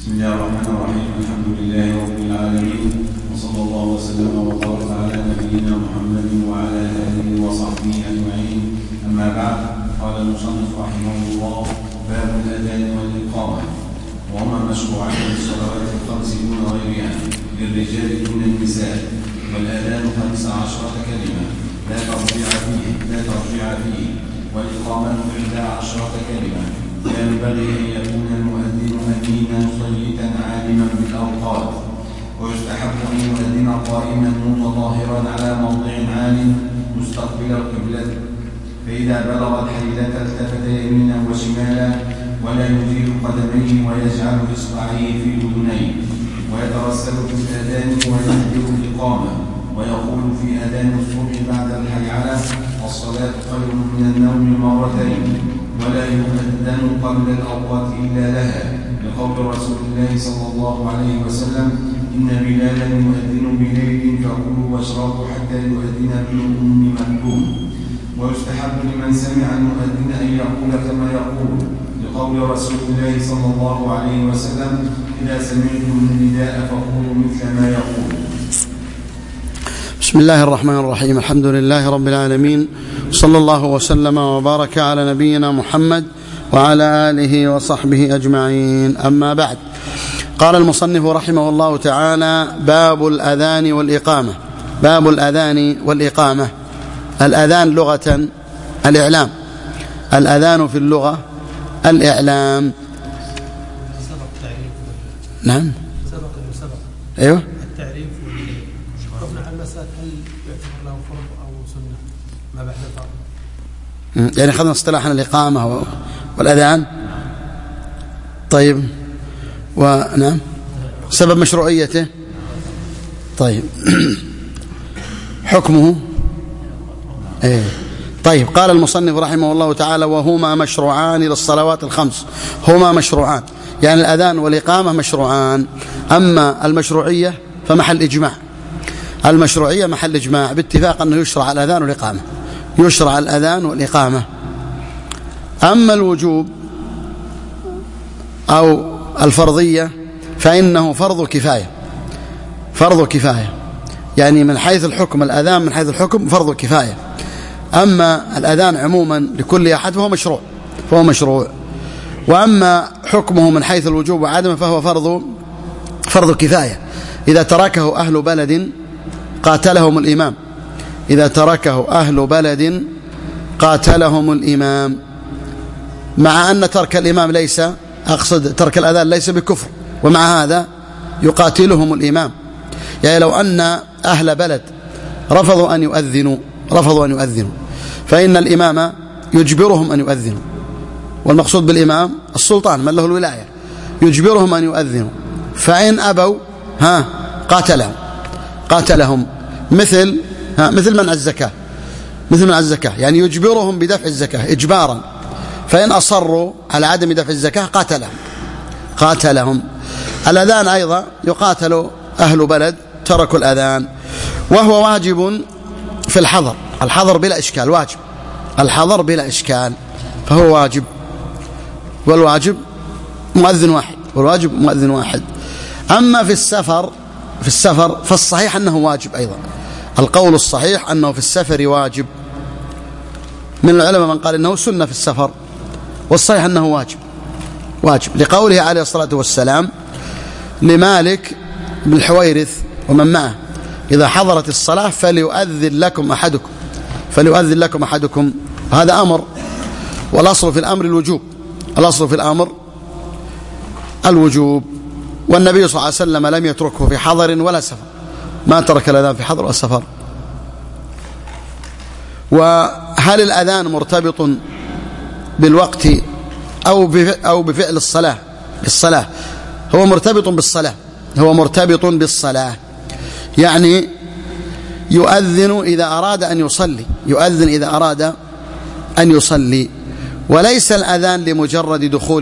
بسم الله الرحمن الرحيم. الحمد لله رب العالمين، وصلى الله وسلم وبارك على نبينا محمد وعلى آله وصحبه أجمعين. أما بعد، قال المصنف رحمه الله: باب الأذان والإقامة، وهما مشروعان للصلوات الخمس دون غيرها، للرجال دون النساء. والأذان 15 كلمة لا ترجيع فيه، والإقامة 11 كلمة. لا ينبغي أن يكون المؤذن أمينا صيتا عالما بالأوقات، ويستحب أن يؤذن قائما متطهرا على موضع عال مستقبل القبلة، فإذا بلغ الحيلة التفت يمينا وشمالا، ولا يزيل قدميه ويجعل إصبعيه في أذنيه، ويترسل في الأذان ويهدر الإقامة، ويقول في أذان الصبح بعد الحيعلة: الصلاة خير من النوم مرتين. ولا يؤذن قبل الأوقات إلا لها، لقول رسول الله صلى الله عليه وسلم: إن بلالا يؤذن بليل فكلوا واشربوا حتى يؤذن ابن أم مكتوم. ويستحب لمن سمع المؤذن أن يقول كما يقول، لقول رسول الله صلى الله عليه وسلم: إذا سمعتم النداء فقولوا مثل ما يقول. بسم الله الرحمن الرحيم. الحمد لله رب العالمين، صلى الله وسلم وبارك على نبينا محمد وعلى آله وصحبه أجمعين. أما بعد، قال المصنف رحمه الله تعالى: باب الأذان والإقامة. باب الأذان والإقامة. الأذان لغة الإعلام، الأذان في اللغة الإعلام. نعم، أيوه، التعريف قبل عن مسألة هل يعتبر له فرض أو سنة ما بعد الفرض. يعني أخذنا اصطلاحا الإقامة والأذان. طيب، ونعم، سبب مشروعيته. طيب، حكمه إيه؟ طيب، قال المصنف رحمه الله تعالى: وهما مشروعان للصلوات الخمس. هما مشروعان، يعني الأذان والإقامة مشروعان. أما المشروعية فمحل إجماع. المشروعية محل إجماع باتفاق أنه يشرع الأذان والإقامة، يشرع الأذان والإقامة. أما الوجوب أو الفرضية فإنه فرض كفاية. فرض كفاية يعني من حيث الحكم، الأذان من حيث الحكم فرض كفاية. أما الأذان عموما لكل أحد فهو مشروع. وأما حكمه من حيث الوجوب وعدمه فهو فرض كفاية. إذا تركه أهل بلد قاتلهم الإمام. إذا تركه أهل بلد قاتلهم الإمام، مع أن ترك الإمام ليس، أقصد ترك الأذان ليس بكفر، ومع هذا يقاتلهم الإمام. يعني لو أن أهل بلد رفضوا أن يؤذنوا فإن الإمام يجبرهم أن يؤذنوا، والمقصود بالإمام السلطان من له الولاية، يجبرهم أن يؤذنوا. فإن أبوا قاتلهم مثل منع الزكاة. يعني يجبرهم بدفع الزكاة إجبارا، فإن أصروا على عدم دفع الزكاة قاتلهم. الأذان أيضا يقاتل أهل بلد تركوا الأذان، وهو واجب في الحضر بلا إشكال، واجب الحضر بلا إشكال، فهو واجب. والواجب مؤذن واحد. أما في السفر فالصحيح أنه واجب أيضا. القول الصحيح أنه في السفر واجب. من العلماء من قال إنه سنة في السفر، والصحيح أنه واجب لقوله عليه الصلاة والسلام لمالك بن الحويرث ومن معه: إذا حضرت الصلاة فليؤذن لكم أحدكم. هذا أمر، والأصل في الأمر الوجوب. والنبي صلى الله عليه وسلم لم يتركه في حضر ولا سفر، ما ترك الأذان في حضر ولا سفر. وهل الأذان مرتبط بالوقت أو بفعل الصلاة؟ هو مرتبط بالصلاة. يعني يؤذن إذا أراد أن يصلي، وليس الأذان لمجرد دخول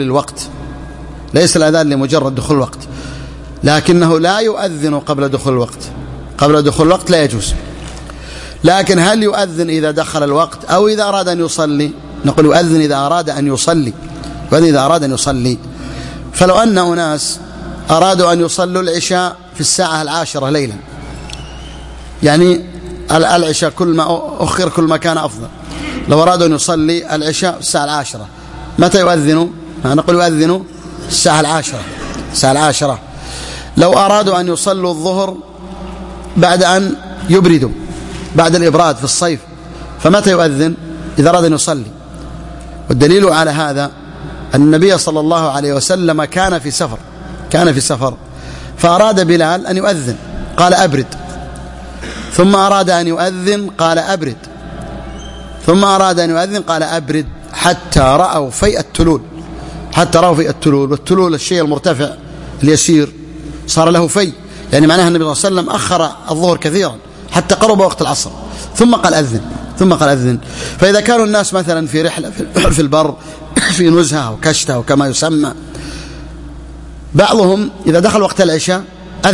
الوقت، لكنه لا يؤذن قبل دخول الوقت، لا يجوز. لكن هل يؤذن إذا دخل الوقت أو إذا أراد أن يصلي؟ نقول يؤذن إذا أراد أن يصلي. فلو أن أناس أرادوا أن يصلوا العشاء في الساعة 10 ليلا، يعني العشاء كل ما أخر كل ما كان أفضل. لو أرادوا أن يصلي العشاء في الساعة 10 متى يؤذنوا؟ نقول يؤذنوا الساعة 10. لو أرادوا أن يصلوا الظهر بعد أن يبردوا، بعد الإبراد في الصيف، فمتى يؤذن؟ إذا أراد أن يصلي. والدليل على هذا أن النبي صلى الله عليه وسلم كان في سفر فأراد بلال أن يؤذن قال أبرد، ثم أراد أن يؤذن قال أبرد، ثم أراد أن يؤذن قال أبرد، حتى رأوا فيء التلول. والتلول الشيء المرتفع اليسير صار له في، يعني معناها النبي صلى الله عليه وسلم أخر الظهر كثيرا حتى قرب وقت العصر، ثم قال أذن. فإذا كانوا الناس مثلا في رحلة في البر في نزهة أو كشتة أو كما يسمى، بعضهم إذا دخل وقت العشاء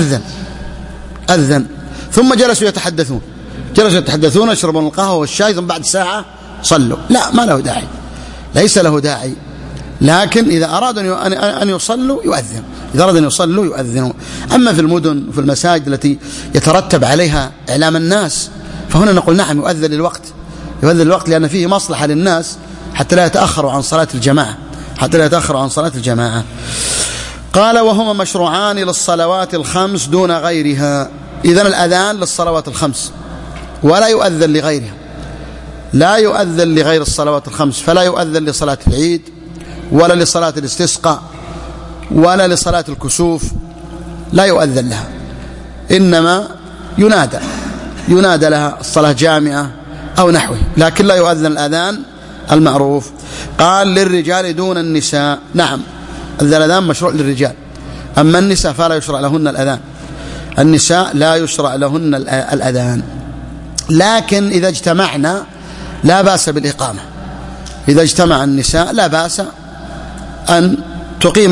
أذن ثم جلسوا يتحدثون يشربون القهوة والشاي، ثم بعد ساعة صلوا. لا، ما له داعي، ليس له داعي. لكن إذا أرادوا أن يصلوا يؤذن، إذا أرادوا أن يصلوا يؤذنوا. أما في المدن وفي المساجد التي يترتب عليها إعلام الناس، فهنا نقول نعم يؤذن للوقت، لأن فيه مصلحة للناس حتى لا يتأخروا عن صلاة الجماعة. قال وهما مشروعان للصلوات الخمس دون غيرها. إذن الأذان للصلوات الخمس ولا يؤذن لغيرها، لا يؤذن لغير الصلوات الخمس، فلا يؤذن لصلاة العيد ولا لصلاة الاستسقاء ولا لصلاة الكسوف، لا يؤذن لها، إنما ينادى لها الصلاة جامعة أو نحوه، لكن لا يؤذن الأذان المعروف. قال للرجال دون النساء. نعم، الأذان مشروع للرجال، أما النساء فلا يشرع لهن الأذان. النساء لا يشرع لهن الأذان، لكن إذا اجتمعنا لا بأس بالإقامة. إذا اجتمع النساء لا بأس أن تقيم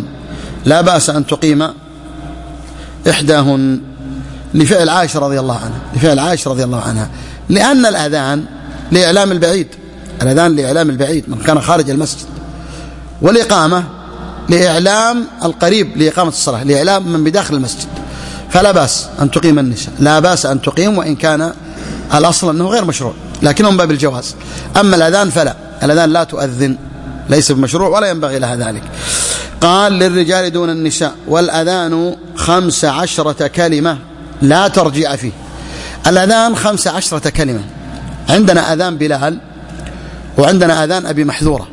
إحداهن، لفعل عائشة رضي الله عنها، لأن الأذان لإعلام البعيد من كان خارج المسجد، والإقامة لإعلام القريب لإقامة الصلاة، لإعلام من بداخل المسجد. فلا بأس أن تقيم النساء، لا بأس أن تقيم، وإن كان الأصل أنه غير مشروع، لكنه من باب الجواز. أما الأذان فلا، الأذان لا تؤذن، ليس بمشروع ولا ينبغي لها ذلك. قال للرجال دون النساء. والأذان 15 كلمة لا ترجيع فيه. الأذان 15 كلمة. عندنا أذان بلال وعندنا أذان أبي محذورة،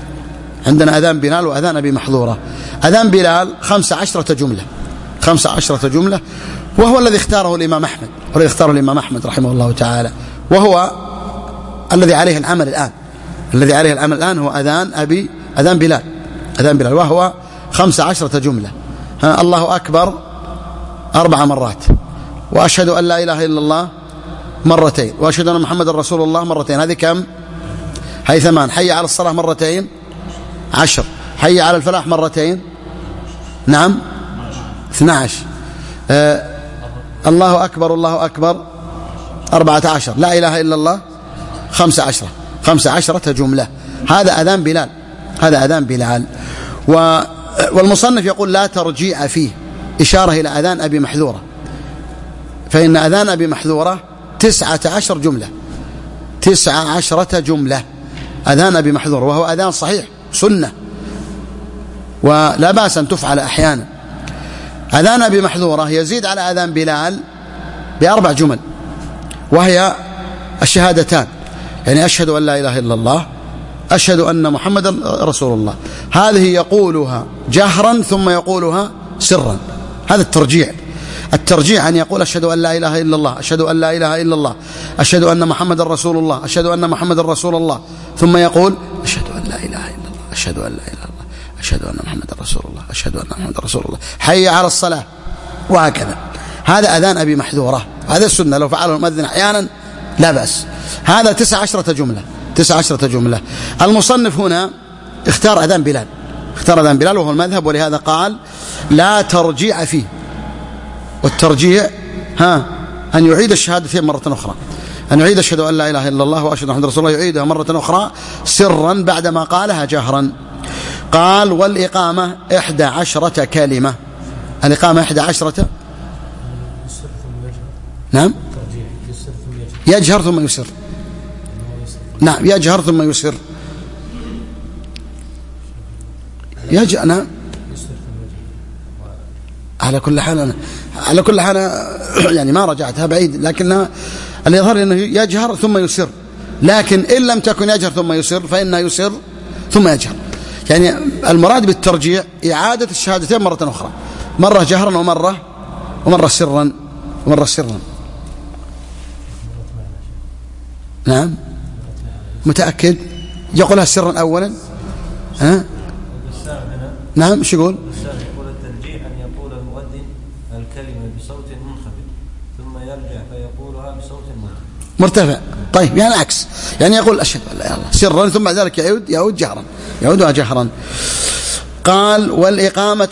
أذان بلال 15 جملة، وهو الذي اختاره الإمام أحمد رحمه الله تعالى، وهو الذي عليه العمل الآن، هو أذان بلال، وهو 15 جملة. الله أكبر 4 مرات، وأشهد أن لا إله إلا الله مرتين، وأشهد أن محمد رسول الله مرتين. هذه كم؟ هي 8. حي على الصلاة مرتين 10. حي على الفلاح مرتين، نعم 12. الله أكبر 14. لا إله إلا الله 15 جملة. هذا أذان بلال. والمصنف يقول لا ترجيع فيه، إشارة إلى أذان أبي محذورة، فإن أذان أبي محذورة 19 جملة أذان أبي محذورة، وهو أذان صحيح سنة ولا بأس أن تفعل أحيانا. أذان أبي محذورة يزيد على أذان بلال ب4 جمل، وهي الشهادتان، يعني أشهد أن لا إله إلا الله، أشهد أن محمدا رسول الله. هذه يقولها جهرا ثم يقولها سرا. هذا الترجيع أن يقول أشهد أن لا إله إلا الله، أشهد أن لا إله إلا الله، أشهد أن محمدا رسول الله، أشهد أن محمدا رسول الله، ثم يقول أشهد أن لا إله إلا الله، أشهد أن لا إله إلا الله، أشهد أن محمدا رسول الله، أشهد أن محمدا رسول الله، حي على الصلاة، وهكذا. هذا أذان أبي محذورة، هذا السنة، لو فعله المؤذن أحيانا لا بأس. هذا 19 جملة. المصنف هنا اختار أذان بلال وهو المذهب، ولهذا قال لا ترجيع فيه. والترجيع أن يعيد الشهادتين مرة أخرى، أن يعيد أشهد أن لا إله إلا الله وأشهد أن محمدا رسول الله، يعيدها مرة أخرى سرا بعدما قالها جهرا. قال والإقامة 11 كلمة، الإقامة 11. نعم يجهر ثم يسر. نعم يجهر ثم يسر. نعم على كل حال يعني ما رجعتها بعيد، لكنها اللي يظهر أنه يجهر ثم يسر، لكن إن لم تكن يجهر ثم يسر فإنها يسر ثم يجهر. يعني المراد بالترجيع إعادة الشهادتين مرة أخرى، مرة جهرا ومرة سرا نعم متأكد يقولها سرا أولا. نعم شو يقول؟ يقول الترجيح أن يقول المؤذن الكلمة بصوت منخفض ثم يرجع فيقولها بصوت مرتفع. طيب يعني عكس، يعني يقول أشهد أن لا إله إلا الله سرا ثم ذلك يعود جهرا، يعودها جهرا. قال والإقامة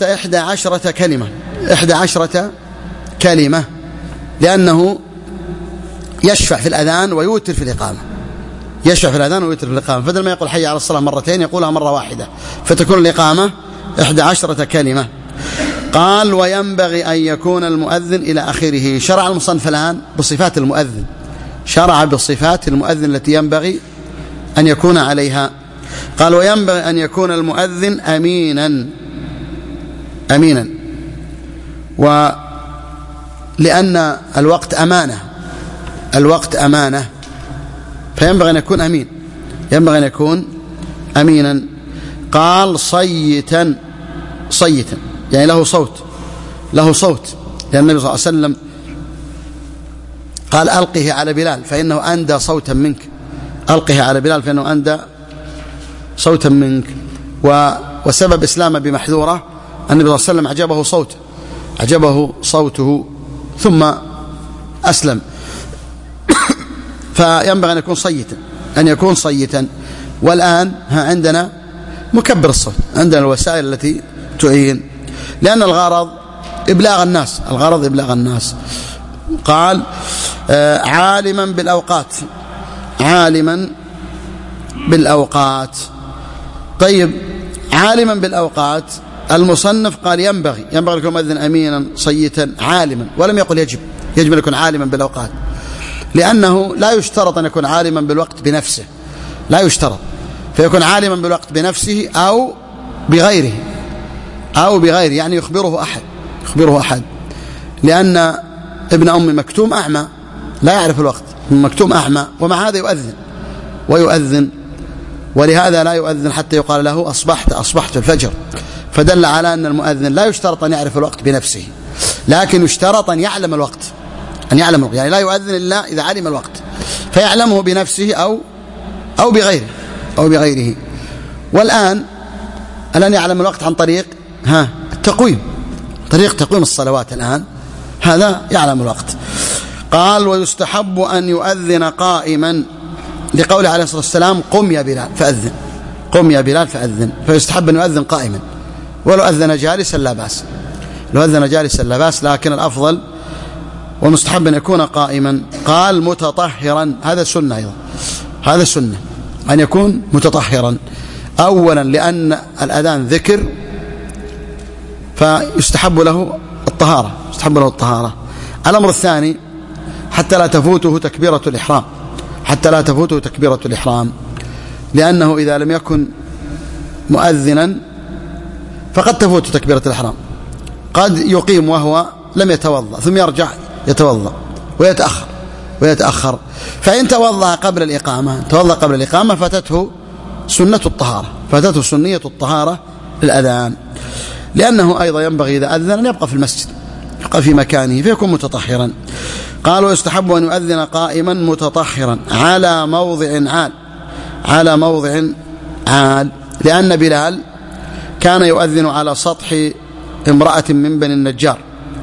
11 كلمة لأنه يشفع في الأذان ويوتر في الإقامة، فبدل ما يقول حي على الصلاة مرتين يقولها مرة واحدة، فتكون الإقامة 11 كلمة. قال وينبغي أن يكون المؤذن إلى آخره. شرع المصنف الآن بصفات المؤذن، شرع بصفات المؤذن التي ينبغي أن يكون عليها. قال وينبغي أن يكون المؤذن أمينا ولأن الوقت أمانة فينبغي أن يكون أمينا. قال صيتا يعني له صوت، لأن النبي صلى الله عليه وسلم قال ألقه على بلال فإنه أندى صوتا منك. وسبب إسلامه بمحذورة النبي صلى الله عليه وسلم عجبه صوته ثم أسلم. فينبغي أن يكون صيتا. والآن عندنا مكبر الصوت، عندنا الوسائل التي تعين، لأن الغرض إبلاغ الناس. قال عالما بالأوقات. طيب عالما بالأوقات، المصنف قال ينبغي أن يكون مؤذن أمينا صيتا عالما، ولم يقل يجب أن يكون عالما بالأوقات، لأنه لا يشترط أن يكون عالما بالوقت بنفسه، لا يشترط، فيكون عالما بالوقت بنفسه أو بغيره يعني يخبره أحد، لأن ابن أم مكتوم أعمى لا يعرف الوقت، مكتوم أعمى ومع هذا يؤذن، ولهذا لا يؤذن حتى يقال له أصبحت الفجر. فدل على أن المؤذن لا يشترط أن يعرف الوقت بنفسه، لكن يشترط أن يعلم الوقت، يعني لا يؤذن إلا إذا علم الوقت، فيعلمه بنفسه أو بغيره. والآن يعلم الوقت عن طريق التقويم، تقويم الصلوات، الآن هذا يعلم الوقت. قال ويستحب أن يؤذن قائما، لقوله عليه الصلاة والسلام قم يا بلال فأذن، فيستحب أن يؤذن قائما، ولو أذن جالسا لا بأس، لكن الأفضل والمستحب أن يكون قائما. قال متطهرا، هذا سنة أيضا، أن يكون متطهرا، أولا لأن الأذان ذكر فيستحب له الطهارة. الأمر الثاني حتى لا تفوته تكبيرة الإحرام، لأنه إذا لم يكن مؤذنا فقد تفوت تكبيرة الإحرام، قد يقيم وهو لم يتوضأ ثم يرجع يتوضأ ويتأخر، فإن توضأ قبل الإقامة فاتته سنية الطهارة للأذان، لأنه أيضا ينبغي إذا أذن أن يبقى في المسجد، يبقى في مكانه فيكون متطهرا. قال ويستحب أن يؤذن قائما متطهرا على موضع عال، لأن بلال كان يؤذن على سطح امرأة من بني النجار،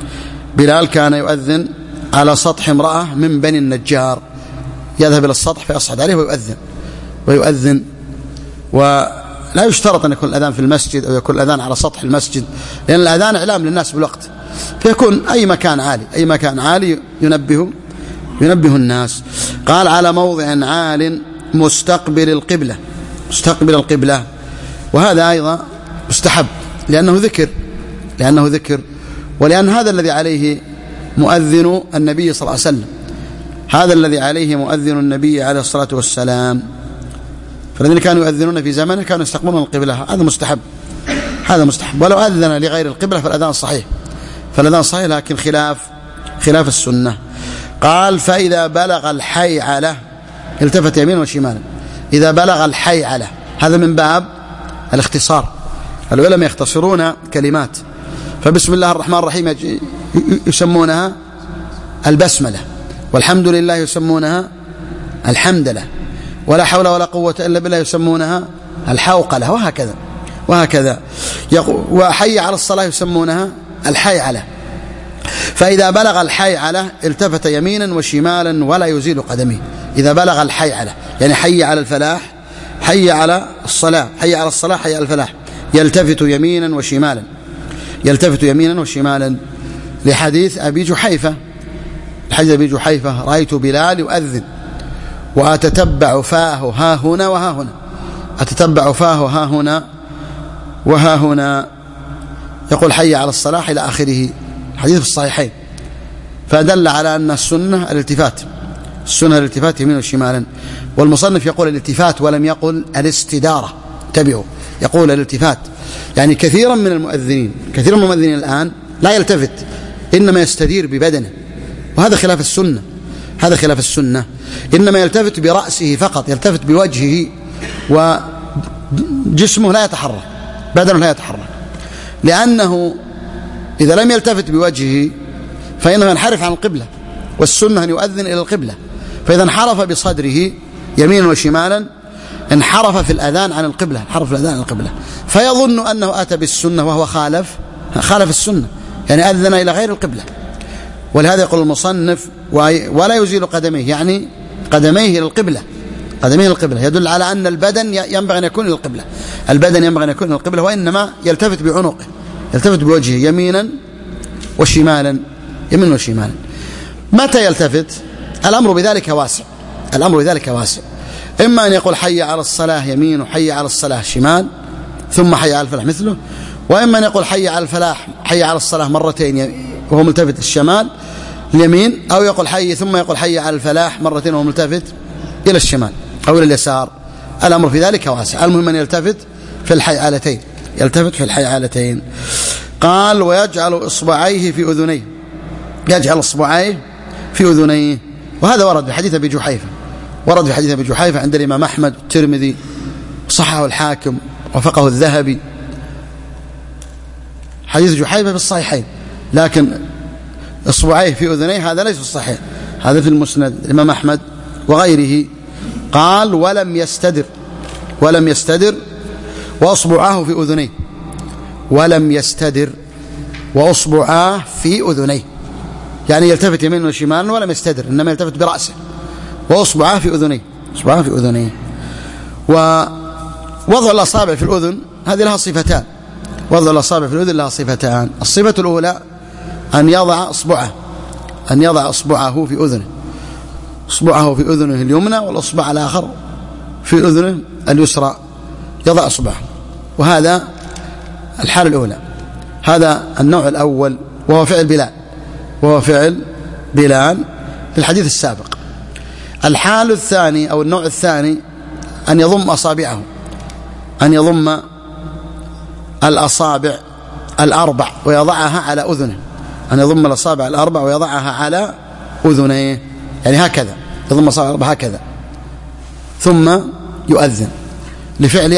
يذهب إلى السطح فيصعد عليه ويؤذن. ولا يشترط أن يكون الأذان في المسجد أو يكون الأذان على سطح المسجد، لأن الأذان إعلام للناس بالوقت، فيكون أي مكان عالي ينبه الناس. قال على موضع عال مستقبل القبلة، وهذا أيضا مستحب لأنه ذكر، ولأن هذا الذي عليه مؤذن النبي صلى الله عليه وسلم، هذا الذي عليه مؤذن النبي عليه الصلاة والسلام. فالذين كانوا يؤذنون في زمنه كانوا يستقبلون القبلة، هذا مستحب، هذا مستحب. ولو أذن لغير القبلة فالأذان صحيح، فالأذان صحيح لكن خلاف السنة. قال فإذا بلغ الحيعلة التفت يمينا وشمالا. إذا بلغ الحيعلة هذا من باب الاختصار، العلماء يختصرون كلمات، فبسم الله الرحمن الرحيم يسمونها البسملة، والحمد لله يسمونها الحمدلة، ولا حول ولا قوة إلا بالله يسمونها الحوقلة، وهكذا وحي على الصلاة يسمونها الحيعلة. فإذا بلغ الحيعلة التفت يمينا وشمالا ولا يزيل قدميه. إذا بلغ الحيعلة يعني حي على الفلاح، حي على الصلاة، حي على الصلاة، حي على الفلاح، يلتفت يمينا وشمالا، يلتفت يمينا وشمالا. لحديث أبي جحيفة، حديث أبي جحيفة رأيت بلال يؤذن وأتتبع فاه ها هنا وها هنا، أتتبع فاه ها هنا وها هنا، يقول حي على الصلاة إلى آخره، حديث في الصحيحين. فدل على أن السنة الالتفات، السنة الالتفات يمين وشمالا. والمصنف يقول الالتفات ولم يقل الاستدارة، انتبهوا، يقول الالتفات. يعني كثيرا من المؤذنين الآن لا يلتفت، إنما يستدير ببدنه، وهذا خلاف السنة، هذا خلاف السنة. إنما يلتفت برأسه فقط، يلتفت بوجهه وجسمه لا يتحرك، بدنه لا يتحرك، لأنه إذا لم يلتفت بوجهه فإنه ينحرف عن القبلة، والسنة أن يؤذن إلى القبلة. فإذا انحرف بصدره يمينا وشمالا انحرف في الأذان عن القبلة، انحرف في الأذان عن القبلة، فيظن أنه أتى بالسنة وهو خالف السنة، يعني أذن إلى غير القبلة. ولهذا يقول المصنف ولا يزيل قدميه، يعني قدميه إلى القبلة، قدميه إلى القبلة، يدل على أن البدن ينبغي أن يكون إلى القبلة، البدن ينبغي أن يكون إلى القبلة، وإنما يلتفت بعنقه، يلتفت بوجهه يمينا وشمالا، يمينا وشمالا. متى يلتفت؟ الأمر بذلك واسع، الأمر بذلك واسع. إما أن يقول حي على الصلاة يمين وحي على الصلاة شمال ثم حي على الفلاح مثله، وإما أن يقول حي على الفلاح، حي على الصلاة مرتين وهو ملتفت الشمال اليمين، أو يقول حي ثم يقول حي على الفلاح مرتين وهو ملتفت إلى الشمال أو إلى اليسار. الأمر في ذلك واسع، المهم أن يلتفت في الحيعلتين، يلتفت في الحيعلتين. قال ويجعل إصبعيه في أذنيه، يجعل إصبعيه في أذنيه، وهذا ورد في حديث أبي جحيفة، ورد في حديث أبي جحيفة عند الإمام أحمد والترمذي، صححه الحاكم وفقه الذهبي، حديث جحيفة في الصحيحين، لكن إصبعيه في أذنيه هذا ليس في الصحيح، هذا في المسند الإمام أحمد وغيره. قال ولم يستدر وأصبعاه في أذنيه، ولم يستدر وأصبعاه في أذنيه، يعني يلتفت يمين وشمال ولم يستدر، إنما يلتفت برأسه، وأصبعاه في أذنيه، أصبعاه في أذنيه. ووضع الأصابع في الأذن هذه لها صفتان، وضع الأصابع في الأذن لها صفتان. الصفة الأولى أن يضع أصبعه في أذنه، أصبعه في أذنه اليمنى والأصبع الآخر في أذنه اليسرى، يضع أصبعه، وهذا الحالة الأولى، هذا النوع الأول، وهو فعل بلال في الحديث السابق. الحال الثاني أو النوع الثاني أن يضم أصابعه، أن يضم الأصابع الأربع ويضعها على أذنه، أن يضم الأصابع الأربع ويضعها على أذنيه، يعني هكذا يضم الأصابع الأربع هكذا، ثم يؤذن. لفعل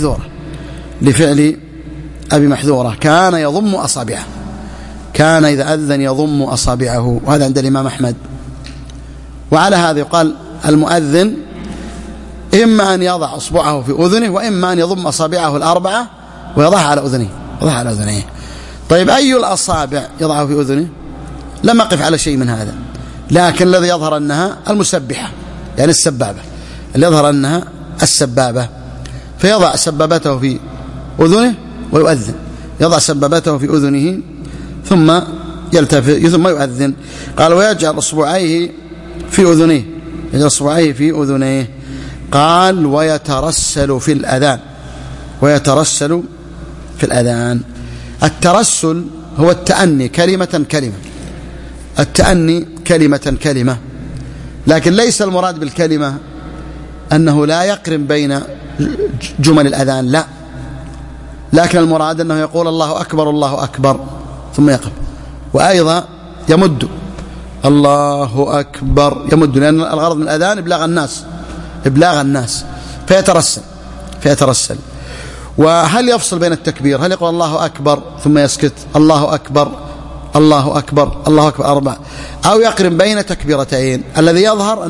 أبي محذورة كان يضم أصابعه، كان إذا أذن يضم أصابعه، وهذا عند الإمام أحمد. وعلى هذا يقال المؤذن إما أن يضع أصبعه في أذنه، وإما أن يضم أصابعه الأربعة ويضعها على أذنيه. طيب أي الأصابع يضعه في أذنه؟ لم أقف على شيء من هذا، لكن الذي يظهر أنها المسبحة، يعني السبابة، اللي يظهر أنها السبابة، فيضع سبابته في أذنه ويؤذن، يضع سبابته في أذنه ثم يلتفت ثم يؤذن. قال ويجعل أصبعيه في أذنيه، يجعل أصبعيه في أذنيه. قال ويترسل في الأذان، الترسل هو التأني كلمة كلمة، التأني كلمة كلمة، لكن ليس المراد بالكلمة أنه لا يقرن بين جمل الأذان، لا، لكن المراد أنه يقول الله أكبر الله أكبر ثم يقف، وأيضا يمد الله أكبر يمد، لأن الغرض من الأذان إبلاغ الناس فيترسل. وهل يفصل بين التكبير؟ هل يقول الله أكبر ثم يسكت، الله أكبر الله أكبر الله أكبر 4، أو يقرن بين تكبيرتين؟ الذي يظهر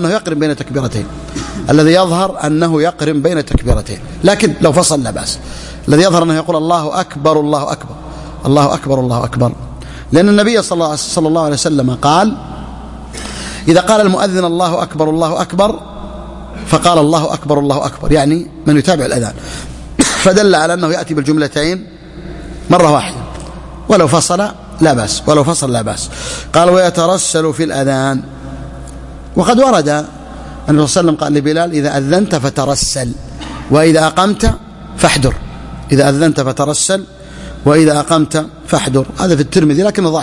أنه يقرن بين تكبيرتين، لكن لو فصل لا بأس. الذي يظهر أنه يقول الله أكبر الله أكبر الله أكبر الله أكبر، لأن النبي صلى الله عليه وسلم قال: إذا قال المؤذن الله أكبر الله أكبر فقال الله أكبر الله أكبر، يعني من يتابع الأذان، فدل على أنه يأتي بالجملتين مرة واحدة، ولو فصل لا بأس. قال: ويترسل في الأذان. وقد ورد أن النبي صلى الله عليه وسلم قال لبلال: إذا أذنت فترسل وإذا أقمت فاحدر. إذا أذنت فترسل وإذا أقمت فاحدر. هذا في الترمذي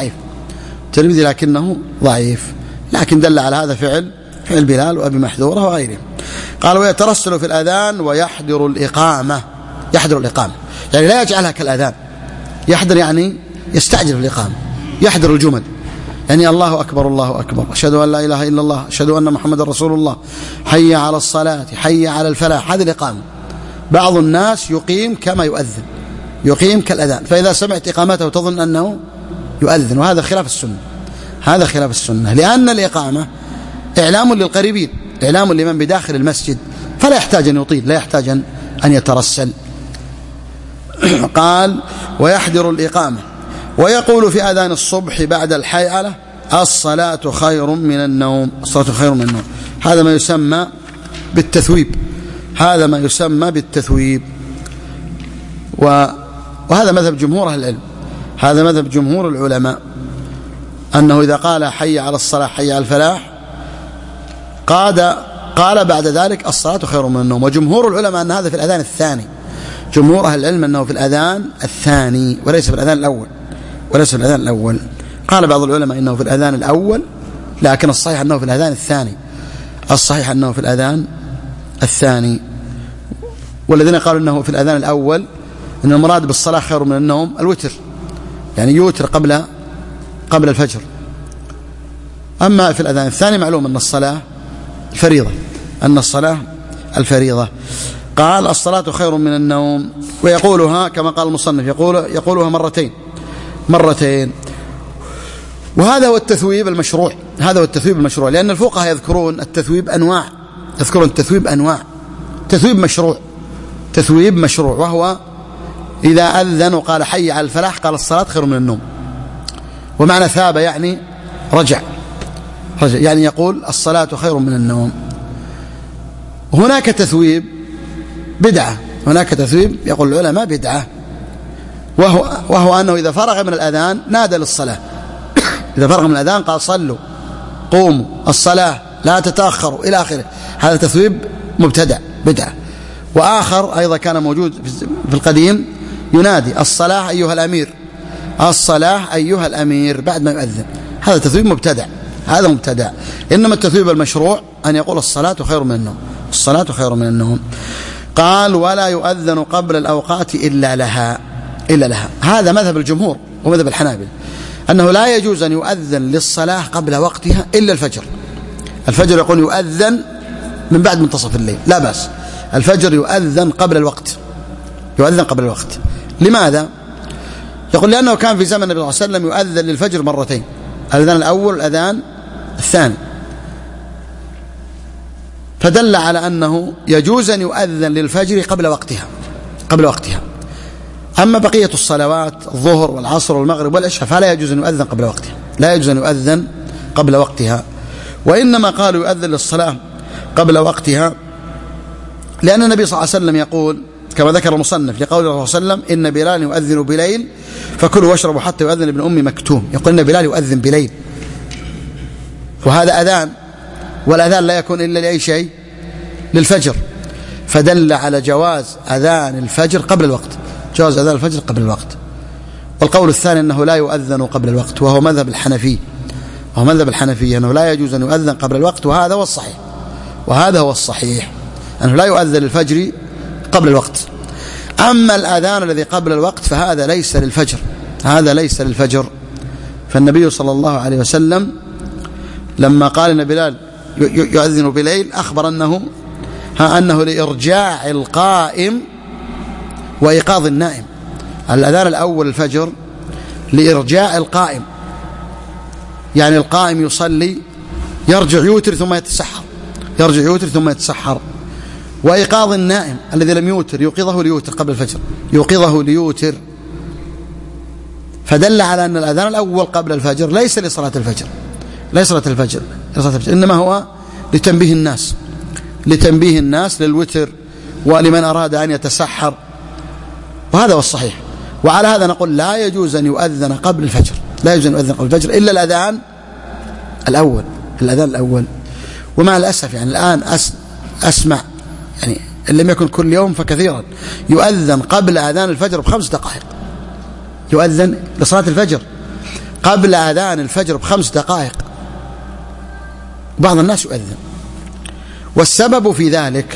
لكنه ضعيف، لكن دل على هذا فعل بلال وأبي محذورة وغيره. قال: ويترسل في الأذان ويحضر الإقامة. يعني لا يجعلها كالأذان. يحضر يعني يستعجل في الإقامة، يحضر الجمل، يعني الله أكبر الله أكبر، أشهد أن لا إله إلا الله، أشهد أن محمد رسول الله، حي على الصلاة، حي على الفلاح. هذه الإقامة. بعض الناس يقيم كما يؤذن، يقيم كالأذان، فإذا سمعت إقامته تظن أنه يؤذن، وهذا خلاف السنة. لأن الإقامة إعلام للقريبين، إعلام لمن بداخل المسجد، فلا يحتاج أن يطيل، لا يحتاج أن يترسل. قال: ويحضر الإقامة ويقول في أذان الصبح بعد الحيعلة: الصلاة خير من النوم. هذا ما يسمى بالتثويب. وهذا مذهب جمهور أهل العلم، هذا مذهب جمهور العلماء، أنه إذا قال حي على الصلاة حي على الفلاح قال بعد ذلك الصلاة خير من النوم. وجمهور العلماء أن هذا في الأذان الثاني، جمهور أهل العلم أنه في الأذان الثاني وليس في الأذان الأول. قال بعض العلماء إنه في الأذان الأول، لكن الصحيح أنه في الأذان الثاني. والذين قالوا أنه في الأذان الأول أن المراد بالصلاة خير من النوم الوتر، يعني يوتر قبل الفجر. أما في الأذان الثاني معلوم أن الصلاة الفريضة. قال: الصلاة خير من النوم، ويقولها كما قال المصنف يقولها مرتين. وهذا هو التثويب المشروع، لأن الفقهاء يذكرون التثويب أنواع، تثويب مشروع، وهو إذا أذن وقال حي على الفلاح قال الصلاة خير من النوم. ومعنى ثاب يعني رجع، يعني يقول الصلاة خير من النوم. هناك تثويب بدعة، يقول العلماء بدعة، وهو أنه إذا فرغ من الأذان نادى للصلاة. إذا فرغ من الأذان قال: صلوا قوموا الصلاة لا تتأخروا إلى آخره. هذا تثويب مبتدع بدعة. وآخر أيضا كان موجود في القديم ينادي: الصلاة أيها الأمير، الصلاة أيها الأمير، بعد ما يؤذن. هذا تثويب مبتدع، إنما التثويب المشروع أن يقول الصلاة خير من النوم. قال: ولا يؤذن قبل الأوقات إلا لها. هذا مذهب الجمهور ومذهب الحنابلة، أنه لا يجوز أن يؤذن للصلاة قبل وقتها إلا الفجر يقول يؤذن من بعد منتصف الليل، لا بأس. الفجر يؤذن قبل الوقت. لماذا؟ يقول: لأنه كان في زمن النبي صلى الله عليه وسلم يؤذن للفجر مرتين، الأذان الأول والأذان الثاني، فدل على أنه يجوز أن يؤذن للفجر قبل وقتها. أما بقية الصلوات الظهر والعصر والمغرب والعشاء فلا يجوز أن يؤذن قبل وقتها. وإنما قالوا يؤذن للصلاة قبل وقتها لأن النبي صلى الله عليه وسلم يقول كما ذكر المصنف لقول الله صلى الله عليه وسلم: إن بلال يؤذن بليل فكلوا واشربوا حتى يؤذن ابن أم مكتوم. يقول إن بلال يؤذن بليل، وهذا أذان، والأذان لا يكون إلا لأي شيء، للفجر، فدل على جواز أذان الفجر قبل الوقت. والقول الثاني أنه لا يؤذن قبل الوقت، وهو مذهب الحنفي، أنه لا يجوز أن يؤذن قبل الوقت، وهذا هو الصحيح أنه لا يؤذن للفجر قبل الوقت. أما الأذان الذي قبل الوقت فهذا ليس للفجر، فالنبي صلى الله عليه وسلم لما قال إن بلال يؤذن بليل أخبر أنه لإرجاع القائم وإيقاظ النائم. الأذان الأول الفجر لإرجاع القائم، يعني القائم يصلي يرجع يوتر ثم يتسحر، وإيقاظ النائم الذي لم يوتر يوقظه ليوتر قبل الفجر، فدل على أن الأذان الأول قبل الفجر ليس لصلاة الفجر، إنما هو لتنبيه الناس للوتر ولمن أراد أن يتسحر، وهذا هو الصحيح. وعلى هذا نقول لا يجوز أن يؤذن قبل الفجر، إلا الأذان الأول. ومع الأسف يعني الآن أسمع يعني إن لم يكن كل يوم فكثيرا يؤذن قبل أذان الفجر ب5 دقائق، يؤذن لصلاة الفجر قبل أذان الفجر ب5 دقائق، بعض الناس يؤذن. والسبب في ذلك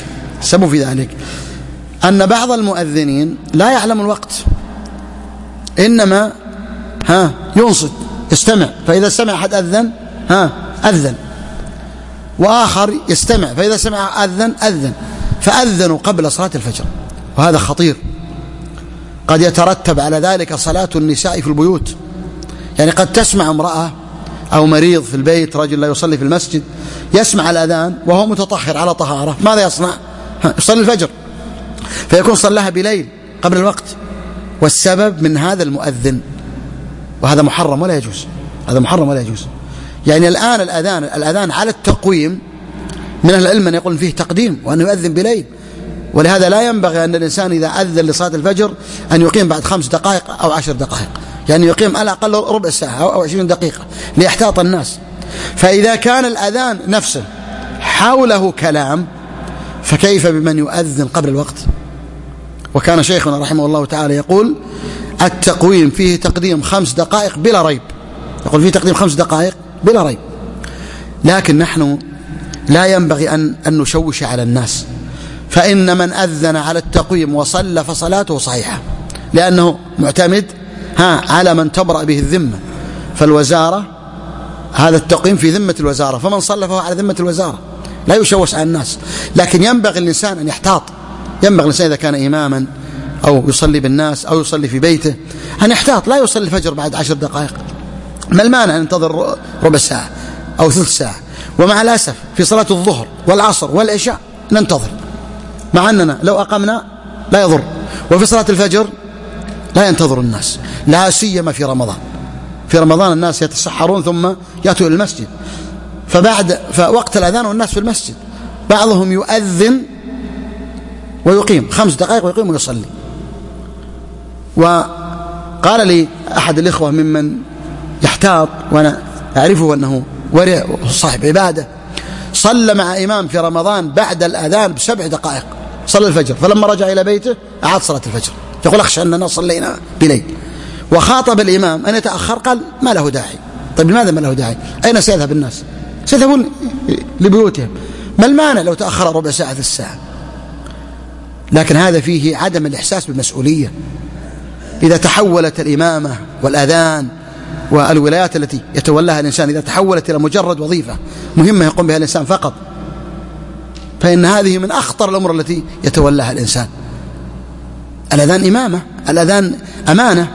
أن بعض المؤذنين لا يعلم الوقت، إنما ينصت يستمع، فإذا سمع أحد أذن، وآخر يستمع فإذا سمع أذن، فأذنوا قبل صلاة الفجر، وهذا خطير. قد يترتب على ذلك صلاة النساء في البيوت، يعني قد تسمع امرأة أو مريض في البيت، رجل لا يصلي في المسجد، يسمع الأذان وهو متطهر على طهارة، ماذا يصنع؟ يصلي الفجر، فيكون صلاها بليل قبل الوقت، والسبب من هذا المؤذن، وهذا محرم ولا يجوز. يعني الآن الأذان على التقويم من أهل العلم من يقول فيه تقديم وأنه يؤذن بليل، ولهذا لا ينبغي أن الإنسان إذا أذن لصلاة الفجر أن يقيم بعد 5 دقائق أو 10 دقائق، يعني يقيم على الأقل ربع ساعة أو 20 دقيقة ليحتاط الناس. فإذا كان الأذان نفسه حوله كلام فكيف بمن يؤذن قبل الوقت؟ وكان شيخنا رحمه الله تعالى يقول التقويم فيه تقديم 5 دقائق بلا ريب، لكن نحن لا ينبغي أن نشوش على الناس، فإن من أذن على التقويم وصلى فصلاته صحيحة، لأنه معتمد على من تبرأ به الذمة، فالوزارة هذا التقويم في ذمة الوزارة، فمن صلى فهو على ذمة الوزارة، لا يشوش على الناس. لكن ينبغي الإنسان أن يحتاط، إذا كان إماما أو يصلي بالناس أو يصلي في بيته أن يحتاط، لا يصلي الفجر بعد 10 دقائق، ما المانع أن ننتظر ربع ساعة أو ثلث ساعة؟ ومع الأسف في صلاة الظهر والعصر والعشاء ننتظر، مع أننا لو أقمنا لا يضر، وفي صلاة الفجر لا ينتظر الناس، لا سيما في رمضان الناس يتسحرون ثم يأتوا إلى المسجد، فوقت الأذان والناس في المسجد بعضهم يؤذن ويقيم 5 دقائق ويقيم ويصلي. وقال لي أحد الإخوة ممن يحتاط وأنا أعرفه أنه ورع صاحب عبادة، صلى مع إمام في رمضان بعد الأذان ب7 دقائق صلى الفجر، فلما رجع إلى بيته أعاد صلاة الفجر، يقول أخشى أننا صلينا بليل، وخاطب الإمام أن يتأخر، قال ما له داعي. طيب لماذا ما له داعي؟ أين سيذهب الناس؟ سيذهبون لبيوتهم، ما المانع لو تأخر ربع ساعة في الساعة؟ لكن هذا فيه عدم الإحساس بالمسؤولية. إذا تحولت الإمامة والأذان والولايات التي يتولاها الإنسان إذا تحولت إلى مجرد وظيفة مهمة يقوم بها الإنسان فقط، فإن هذه من أخطر الأمور التي يتولاها الإنسان. الأذان إمامة، الأذان أمانة،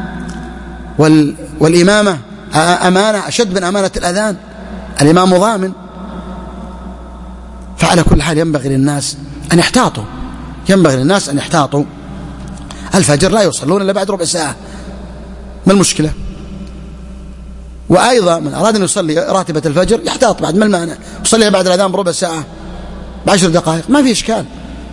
والإمامة أمانة أشد من أمانة الأذان، الإمام ضامن. فعلى كل حال ينبغي للناس أن يحتاطوا، الفجر لا يصلون إلا بعد ربع ساعة، ما المشكلة؟ وأيضا من أراد أن يصلي راتبة الفجر يحتاط بعد، ما المانع؟ يصليها بعد الأذان بربع ساعة ب10 دقائق، ما في إشكال.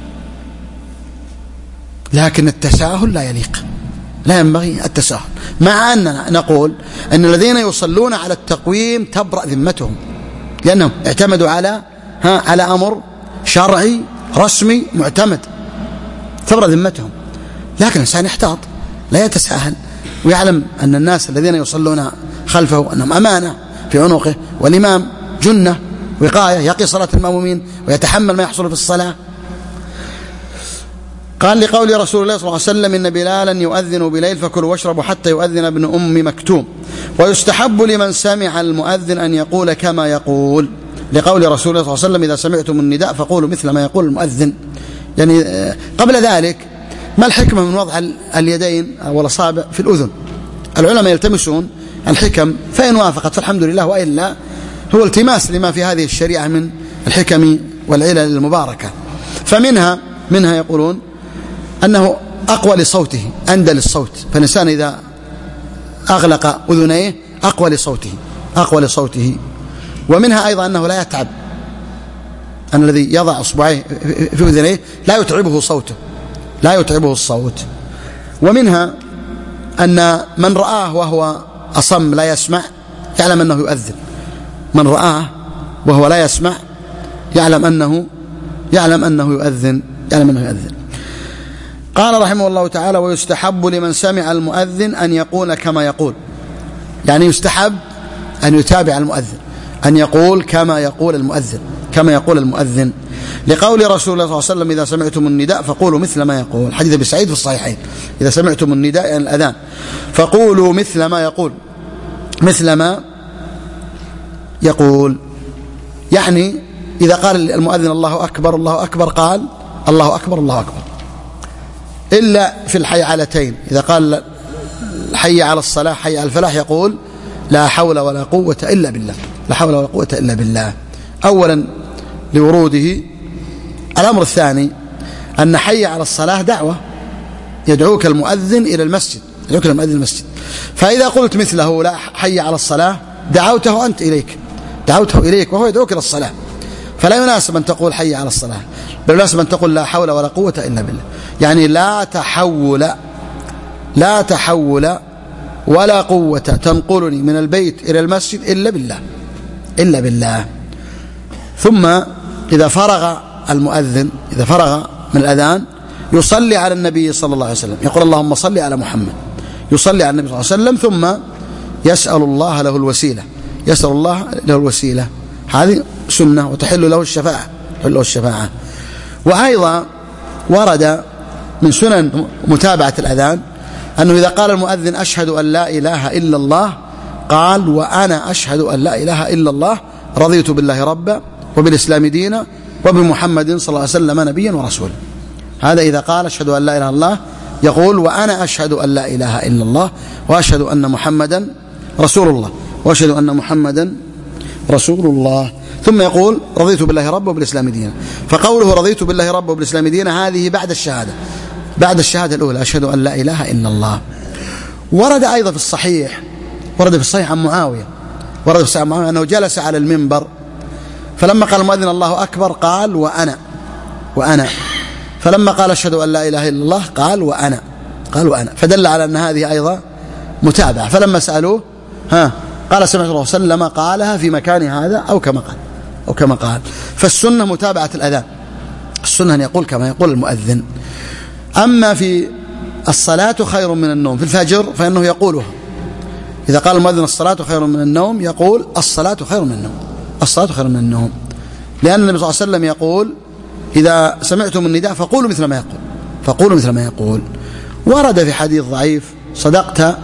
لكن التساهل لا يليق، لا ينبغي التساهل، مع أننا نقول أن الذين يصلون على التقويم تبرأ ذمتهم، لأنهم اعتمدوا على أمر شرعي رسمي معتمد، تبرأ ذمتهم. لكن الإنسان يحتاط، لا يتساهل، ويعلم أن الناس الذين يصلون خلفه أنهم أمانة في عنقه، والإمام جنة وقاية يقي صلاة المأمومين ويتحمل ما يحصل في الصلاة. قال لقول رسول الله صلى الله عليه وسلم: إن بلالا يؤذن بليل فكلوا واشربوا حتى يؤذن ابن أم مكتوم، ويستحب لمن سمع المؤذن أن يقول كما يقول، لقول رسول الله صلى الله عليه وسلم: إذا سمعتم النداء فقولوا مثل ما يقول المؤذن. يعني قبل ذلك ما الحكمة من وضع اليدين والأصابع في الأذن؟ العلماء يلتمسون الحكم، فإن وافقت فالحمد لله، وإلا هو التماس لما في هذه الشريعة من الحكم والعلل المباركة. فمنها يقولون أنه أقوى لصوته، أندى للصوت، فالإنسان إذا أغلق أذنيه أقوى لصوته. ومنها أيضا أنه لا يتعب، أن الذي يضع أصبعيه في أذنيه لا يتعبه الصوت. ومنها أن من رآه وهو أصم لا يسمع يعلم أنه يؤذن، من رآه وهو لا يسمع يعلم أنه يؤذن. قال رحمه الله تعالى: ويستحب لمن سمع المؤذن أن يقول كما يقول، يعني يستحب أن يتابع المؤذن، أن يقول كما يقول المؤذن، لقول رسول الله صلى الله عليه وسلم: إذا سمعتم النداء فقولوا مثل ما يقول، حديث ابي سعيد في الصحيحين: إذا سمعتم النداء يعني الأذان فقولوا مثل ما يقول، يعني إذا قال المؤذن الله أكبر الله أكبر قال الله أكبر الله أكبر، إلا في الحيعلتين، إذا قال حي على الصلاة حي على الفلاح يقول لا حول ولا قوة إلا بالله، أولا لوروده. الأمر الثاني أن حي على الصلاة دعوة، يدعوك المؤذن إلى المسجد، فإذا قلت مثله لا حي على الصلاة دعوته إليك وهو يدعوك إلى الصلاة، فلا يناسب أن تقول حي على الصلاة، بل يناسب أن تقول لا حول ولا قوة إلا بالله، يعني لا تحول ولا قوة تنقلني من البيت إلى المسجد إلا بالله. ثم إذا فرغ المؤذن من الأذان يصلي على النبي صلى الله عليه وسلم، يقول اللهم صل على محمد، يصلي على النبي صلى الله عليه وسلم، ثم يسأل الله له الوسيلة، هذه سنة وتحل له الشفاعة. وأيضا ورد من سنن متابعة الأذان أنه إذا قال المؤذن أشهد أن لا إله إلا الله قال وأنا أشهد أن لا إله إلا الله، رضيت بالله ربا وبالإسلام دينا وبمحمد صلى الله عليه وسلم نبيا ورسولا. هذا إذا قال أشهد أن لا إله إلا الله يقول وأنا أشهد أن لا إله إلا الله وأشهد أن محمدا رسول الله ثم يقول رضيت بالله ربا وبالإسلام دينا. فقوله رضيت بالله ربا وبالإسلام دينا هذه بعد الشهادة الأولى أشهد أن لا إله إلا الله. ورد أيضا في الصحيح عن معاوية أنه جلس على المنبر، فلما قال المؤذن الله أكبر قال وأنا فلما قال أشهد أن لا إله إلا الله قال وأنا فدل على أن هذه أيضا متابعة. فلما سألوه قال سمعت الله وسلم قالها في مكان هذا أو كما قال. فالسنة متابعة الأذان، السنة أن يقول كما يقول المؤذن. أما في الصلاة خير من النوم في الفجر فإنه يقولها، إذا قال المؤذن الصلاة خير من النوم يقول الصلاة خير من النوم، لأن النبي صلى الله عليه وسلم يقول إذا سمعتم النداء فقولوا مثل ما يقول. ورد في حديث ضعيف صدقت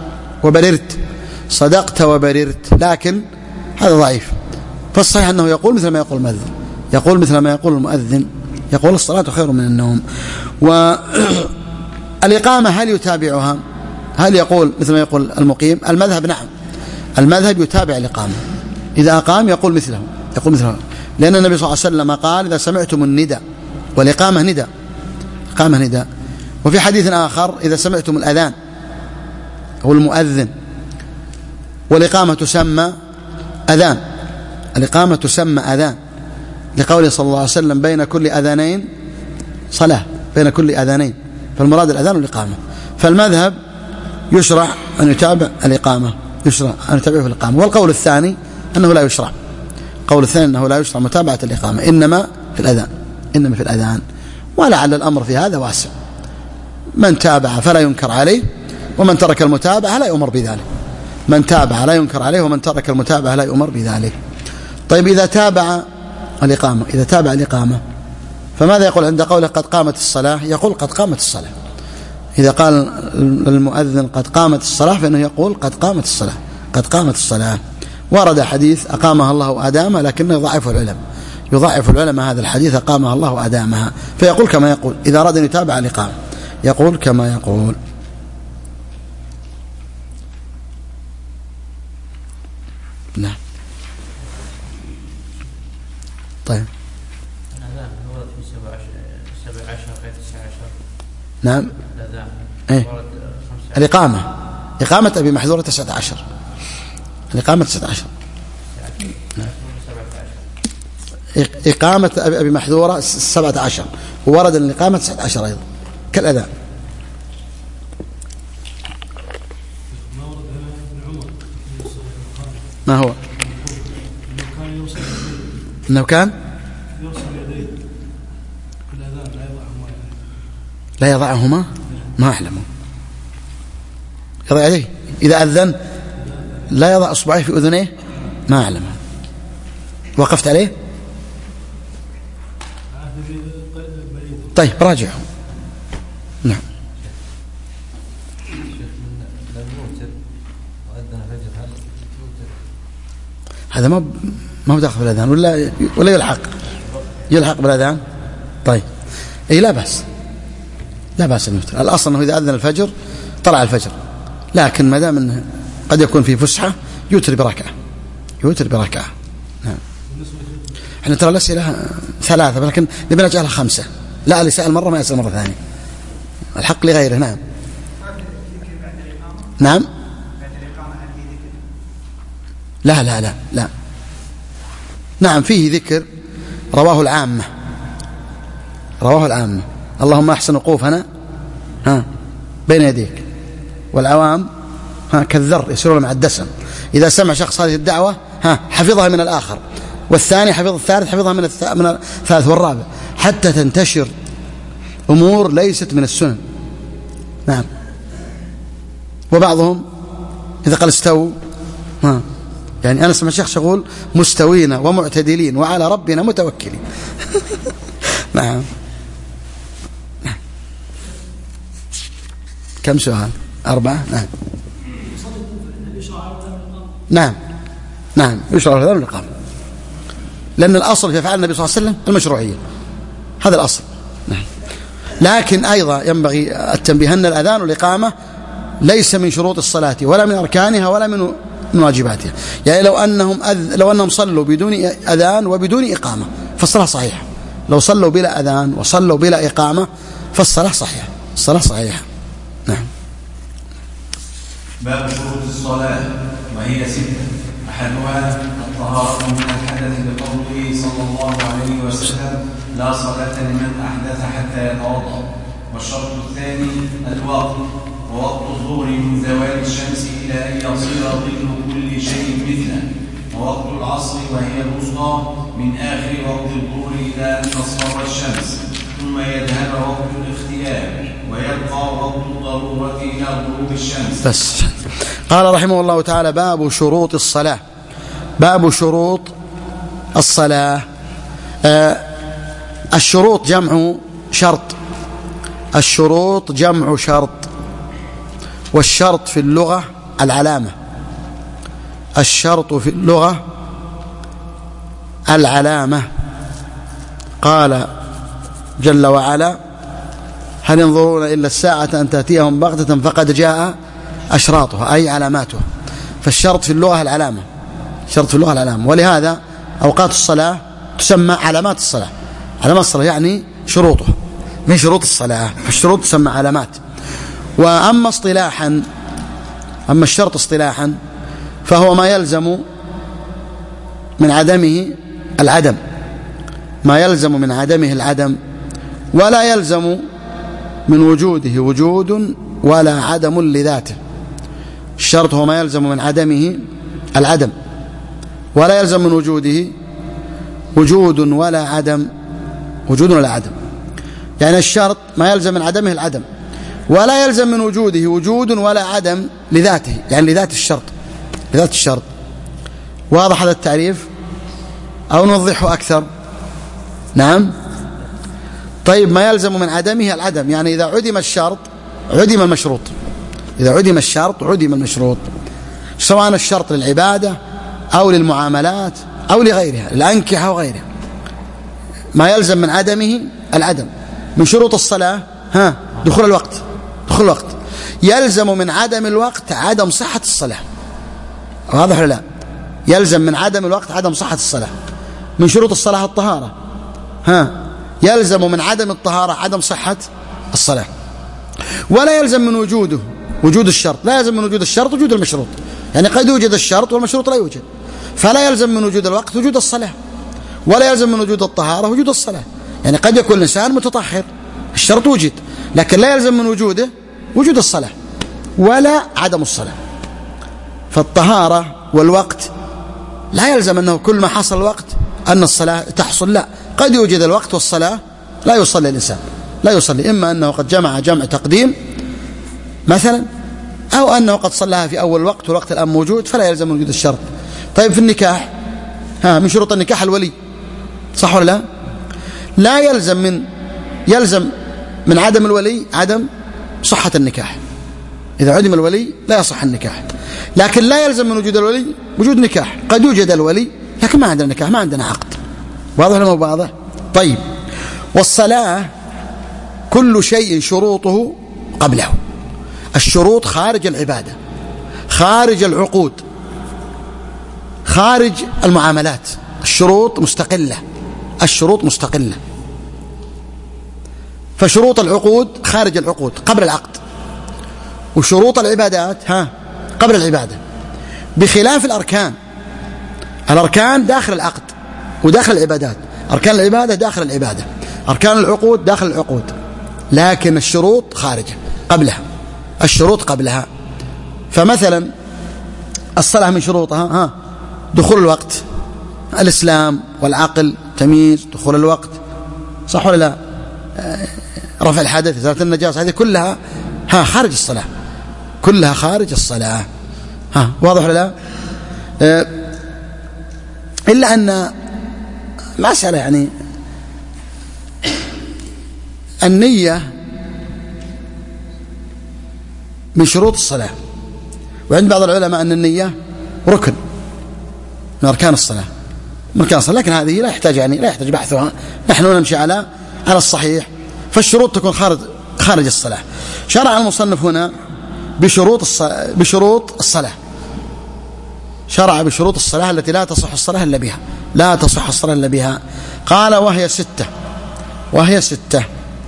وبررت، لكن هذا ضعيف، فالصحيح أنه يقول مثل ما يقول المؤذن، يقول الصلاة خير من النوم. والإقامة هل يتابعها؟ هل يقول مثل ما يقول المقيم؟ المذهب نعم، المذهب يتابع الإقامة، إذا أقام يقول مثله، لأن النبي صلى الله عليه وسلم قال إذا سمعتم النداء، والإقامة نداء. وفي حديث آخر إذا سمعتم الأذان هو المؤذن والإقامة تسمى أذان، لقوله صلى الله عليه وسلم بين كل أذانين صلاة، فالمراد الأذان والإقامة. فالمذهب يشرع أن يتابع الإقامة، في الإقامة. والقول الثاني أنه لا يشرع، متابعة الإقامة، إنما في الأذان. ولعل الأمر في هذا واسع، من تابع فلا ينكر عليه، ومن ترك المتابعة لا يؤمر بذلك. من تابع لا ينكر عليه، ومن ترك المتابعة لا يؤمر بذلك. طيب إذا تابع الإقامة فماذا يقول عند قوله قد قامت الصلاة؟ يقول قد قامت الصلاة. إذا قال المؤذن قد قامت الصلاة فإنه يقول قد قامت الصلاة، قد قامت الصلاة. ورد حديث أقامها الله وأدامها، لكنه يضعف العلماء هذا الحديث أقامها الله وأدامها، فيقول كما يقول إذا أراد أن يتابع الإقامة يقول كما يقول. نعم. طيب. نعم. إيه؟ الإقامة إقامة أبي محذورة 19. الإقامة 19. إقامة أبي محذورة 17، وورد الإقامة 19 أيضا كالأذان. ما هو؟ إنه كان يوصل يديه في الأذان لا يضعهما ما أعلم. يضع يديه إذا أذن لا يضع أصبعيه في أذنيه ما أعلم. وقفت عليه؟ طيب راجعه. نعم. هذا ما هو داخل بالأذان ولا يلحق بالأذان. طيب إيه لا بأس الوتر. الأصل أنه إذا أذن الفجر طلع الفجر، لكن ما دام أنه قد يكون في فسحة يوتر بركعة. نعم. احنا ترى الأسئلة 3 لكن نبي نجعلها 5. لا اللي سأل مرة ما يسأل مرة ثانية، الحق لغيره. نعم. نعم. لا. نعم فيه ذكر رواه العامة اللهم أحسن وقوفنا بين يديك، والعوام كالذر يسيرون مع الدسم. إذا سمع شخص هذه الدعوة حفظها من الآخر، والثاني حفظ الثالث، حفظها من الثالث والرابع، حتى تنتشر أمور ليست من السنن. نعم. وبعضهم إذا قال استووا يعني أنا اسمع شيخ يقول مستوين ومعتدلين وعلى ربنا متوكلين. نعم. كم سؤال؟ 4. نعم يشرع له الإقامة، لأن الأصل في أفعال النبي صلى الله عليه وسلم المشروعية، هذا الأصل. نعم. لكن أيضا ينبغي التنبيه أن الأذان والإقامة ليس من شروط الصلاة ولا من أركانها ولا من واجباتها. يعني لو أنهم صلوا بدون أذان وبدون إقامة فالصلاة صحيحة. لو صلوا بلا أذان وصلوا بلا إقامة فالصلاة صحيحة، الصلاة صحيحة. نعم. باب شروط الصلاة وهي 6. أحدها الطهارة من الحدث بقوله صلى الله عليه وسلم لا صلاة لمن أحدث حتى يتوضأ. والشرط الثاني الوقت، ووقت الظهر من زوال الشمس إلى أن يصير ظل كل شيء مثله. ووقت العصر وهي الوسطى من آخر وقت الظهر إلى أن تصفر الشمس، ثم يذهب وقت الاختيار ويبقى وقت الضرورة إلى غروب الشمس. بس قال رحمه الله تعالى باب شروط الصلاة. باب شروط الصلاة. الشروط جمع شرط. الشروط جمع شرط، والشرط في اللغة العلامة. الشرط في اللغة العلامة. قال جل وعلا هل ينظرون إلا الساعة أن تأتيهم بغتة فقد جاء أشراطها، أي علاماتها. فالشرط في اللغة العلامة. الشرط في اللغة العلامة. ولهذا أوقات الصلاة تسمى علامات الصلاة. علامات الصلاة يعني شروطها، من شروط الصلاة، فالشروط تسمى علامات. وأما اصطلاحا، أما الشرط اصطلاحا فهو ما يلزم من عدمه العدم، ما يلزم من عدمه العدم، ولا يلزم من وجوده وجود ولا عدم لذاته. الشرط هو ما يلزم من عدمه العدم، ولا يلزم من وجوده وجود ولا عدم. وجود ولا عدم يعني الشرط ما يلزم من عدمه العدم، ولا يلزم من وجوده وجود ولا عدم لذاته، يعني لذات الشرط، لذات الشرط. واضح هذا التعريف أو نوضحه أكثر؟ نعم. طيب ما يلزم من عدمه العدم، يعني إذا عدم الشرط عدم المشروط، إذا عدم الشرط عدم المشروط، سواء الشرط للعبادة أو للمعاملات أو لغيرها، الأنكحة وغيرها. ما يلزم من عدمه العدم. من شروط الصلاة دخول الوقت، دخول الوقت. يلزم من عدم الوقت عدم صحة الصلاة، واضح ولا لا؟ يلزم من عدم الوقت عدم صحة الصلاة. من شروط الصلاة الطهارة، يلزم من عدم الطهارة عدم صحة الصلاة. ولا يلزم من وجوده وجود الشرط، لا يلزم من وجود الشرط وجود المشروط، يعني قد يوجد الشرط والمشروط لا يوجد، فلا يلزم من وجود الوقت وجود الصلاة، ولا يلزم من وجود الطهارة وجود الصلاة، يعني قد يكون الإنسان متطهر الشرط وجد، لكن لا يلزم من وجوده وجود الصلاة ولا عدم الصلاة. فالطهارة والوقت لا يلزم أنه كل ما حصل الوقت أن الصلاة تحصل، لا، قد يوجد الوقت والصلاة لا يصلي الإنسان، لا يصلي، إما أنه قد جمع جمع تقديم مثلا، أو أنه قد صلىها في أول الوقت والوقت الآن موجود فلا يلزم من وجود الشرط. طيب في النكاح، من شروط النكاح الولي، صح ولا لا؟ لا يلزم من عدم الولي عدم صحة النكاح. إذا عدم الولي لا يصح النكاح، لكن لا يلزم من وجود الولي وجود نكاح، قد يوجد الولي لكن ما عندنا نكاح، ما عندنا عقد. واضح ولا مو واضح؟ طيب. والصلاة كل شيء شروطه قبله. الشروط خارج العبادة، خارج العقود، خارج المعاملات. الشروط مستقلة، الشروط مستقلة. فشروط العقود خارج العقود قبل العقد، وشروط العبادات قبل العبادة، بخلاف الأركان. الأركان داخل العقد وداخل العبادات، أركان العبادة داخل العبادة، أركان العقود داخل العقود، لكن الشروط خارجة قبلها، الشروط قبلها. فمثلا الصلاة من شروطها دخول الوقت، الإسلام والعقل، تمييز، دخول الوقت، صح ولا لا؟ رفع الحدث، إزالة النجاسة، هذه كلها خارج الصلاة، كلها خارج الصلاة. واضح ولا لا؟ إلا أن مسألة يعني النية من شروط الصلاة، وعند بعض العلماء أن النية ركن من أركان الصلاة، من أركان الصلاة، لكن هذه لا يحتاج بحثها، نحن نمشي على الصحيح. فالشروط تكون خارج الصلاة. شرع المصنف هنا بشروط الصلاة، شرع بشروط الصلاة التي لا تصح الصلاة إلا بها، لا تصح الصلاة إلا بها. قال وهي ستة.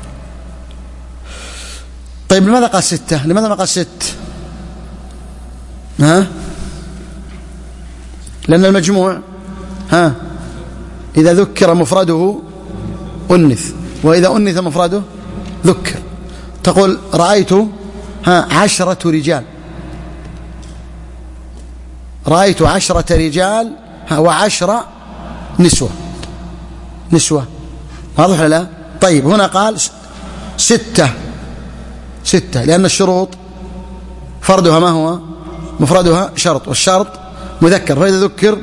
طيب لماذا قال 6؟ لماذا ما قال 6؟ لأن المجموع إذا ذكر مفرده أنث، وإذا أنث مفرده ذكر. تقول رأيت 10 رجال، رأيت 10 رجال و10 نسوة. واضح ولا لا؟ طيب هنا قال 6 لأن الشروط فردها ما هو؟ مفردها شرط، والشرط مذكر، فإذا ذكر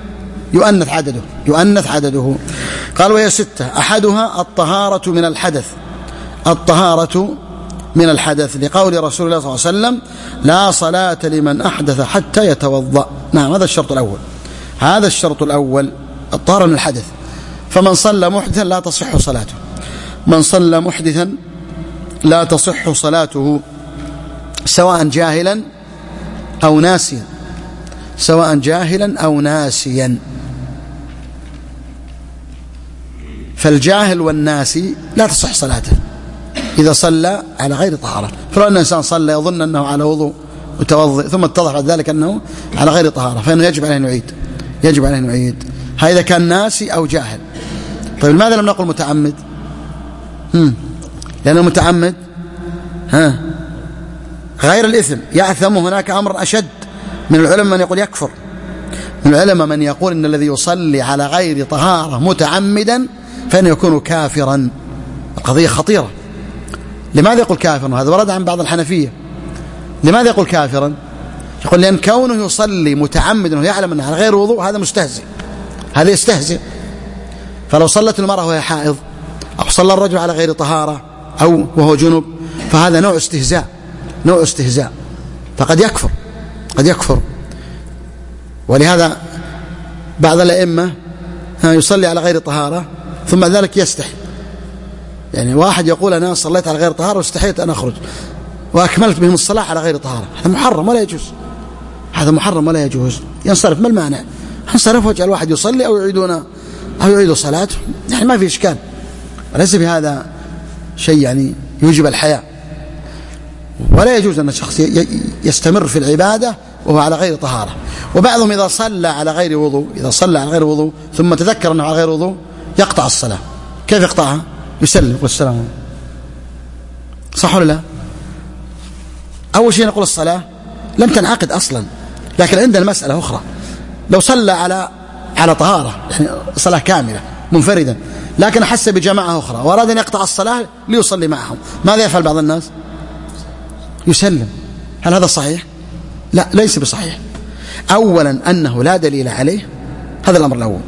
يؤنث عدده. قال وهي 6. أحدها الطهارة من الحدث، الطهارة من الحدث، لقول رسول الله صلى الله عليه وسلم لا صلاة لمن أحدث حتى يتوضأ. نعم، هذا الشرط الأول، هذا الشرط الأول، الطهارة من الحدث. فمن صلى محدثا لا تصح صلاته، من صلى محدثا لا تصح صلاته، سواء جاهلا أو ناسيا، سواء جاهلا أو ناسيا. فالجاهل والناسي لا تصح صلاته إذا صلى على غير طهارة. فلو أن الإنسان صلى يظن أنه على وضوء متوضئ ثم اتضح بعد ذلك أنه على غير طهارة، فإنه يجب عليه أن يعيد، هذا كان ناسي أو جاهل. طيب لماذا لم نقل متعمد؟ لأنه متعمد غير الإثم يأثم. هناك أمر أشد، من العلماء من يقول يكفر، من العلماء من يقول إن الذي يصلي على غير طهارة متعمدا فإنه يكون كافرا. القضية خطيرة، لماذا يقول كافرا؟ وهذا ورد عن بعض الحنفية. لماذا يقول كافرا؟ يقول لأن كونه يصلي متعمدا ويعلم أنه على غير وضوء هذا مستهزئ، هذا يستهزئ. فلو صلت المرأة وهي حائض أو صلى الرجل على غير طهارة أو وهو جنب فهذا نوع استهزاء، نوع استهزاء، فقد يكفر، قد يكفر. ولهذا بعض الأئمة يصلي على غير طهارة ثم ذلك يستحي. يعني واحد يقول أنا صليت على غير طهارة واستحيت أن أخرج وأكملت بهم الصلاة على غير طهارة، هذا محرم ولا يجوز، هذا محرم ولا يجوز. ينصرف، ما المانع؟ ينصرف ويجعل الواحد يصلي أو يعيد صلاته، يعني ما في إشكال، وليس بهذا شيء يعني يوجب الحياء. ولا يجوز أن الشخص يستمر في العبادة وهو على غير طهارة. وبعضهم إذا صلى على غير وضوء، إذا صلى على غير وضوء ثم تذكر أنه على غير وضوء يقطع الصلاة. كيف يقطعها؟ يسلم والسلام. صح ولا لا؟ أول شيء نقول الصلاة لم تنعقد أصلا، لكن عندنا مسألة أخرى. لو صلى على طهارة يعني صلاة كاملة منفردا، لكن أحس بجماعة أخرى وأراد أن يقطع الصلاة ليصلي معهم، ماذا يفعل بعض الناس؟ يسلم. هل هذا صحيح؟ لا، ليس بصحيح. أولا أنه لا دليل عليه، هذا الأمر الأول.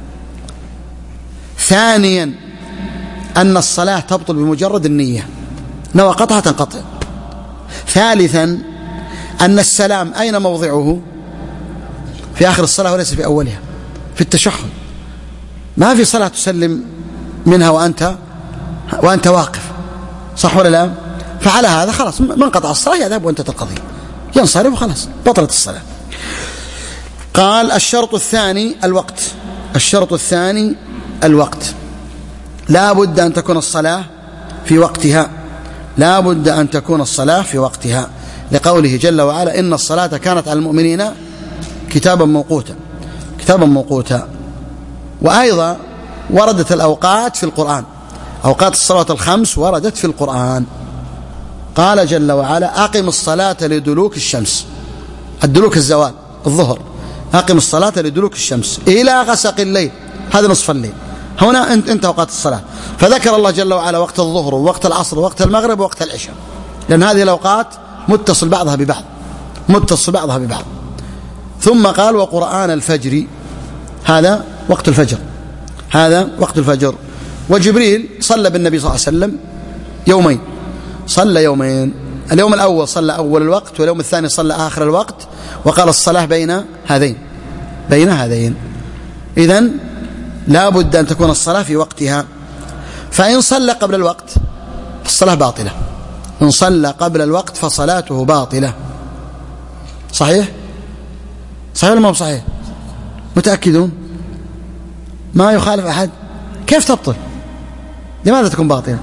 ثانيا أن الصلاة تبطل بمجرد النية، نوى قطعة تنقطع. ثالثا أن السلام أين موضعه؟ في آخر الصلاة وليس في أولها، في التشهد. ما في صلاة تسلم منها وأنت واقف، صح ولا لا؟ فعلى هذا خلاص من قطع الصلاة يذهب وانتهت القضية، ينصرف وخلاص بطلت الصلاة. قال الشرط الثاني الوقت. الشرط الثاني الوقت، لا بد أن تكون الصلاة في وقتها، لا بد أن تكون الصلاة في وقتها، لقوله جل وعلا إن الصلاة كانت على المؤمنين كتابا موقوتا، كتابا موقوتا. وأيضا وردت الأوقات في القرآن، أوقات الصلاة الخمس وردت في القرآن. قال جل وعلا أقم الصلاة لدلوك الشمس، الدلوك الزوال الظهر، أقم الصلاة لدلوك الشمس إلى غسق الليل، هذا نصف الليل. هنا انت أوقات الصلاة، فذكر الله جل وعلا وقت الظهر ووقت العصر ووقت المغرب ووقت العشاء، لأن هذه الأوقات متصل بعضها ببعض، متصل بعضها ببعض. ثم قال وقرآن الفجر، هذا وقت الفجر، هذا وقت الفجر. وجبريل صلى بالنبي صلى الله عليه وسلم يومين، صلى يومين، اليوم الأول صلى أول الوقت واليوم الثاني صلى آخر الوقت، وقال الصلاة بين هذين، بين هذين. إذن لا بد أن تكون الصلاة في وقتها. فإن صلى قبل الوقت فالصلاة باطلة، إن صلى قبل الوقت فصلاته باطلة. صحيح؟ صحيح ولا ما هو صحيح؟ متأكدون؟ ما يخالف أحد؟ كيف تبطل؟ لماذا تكون باطلة؟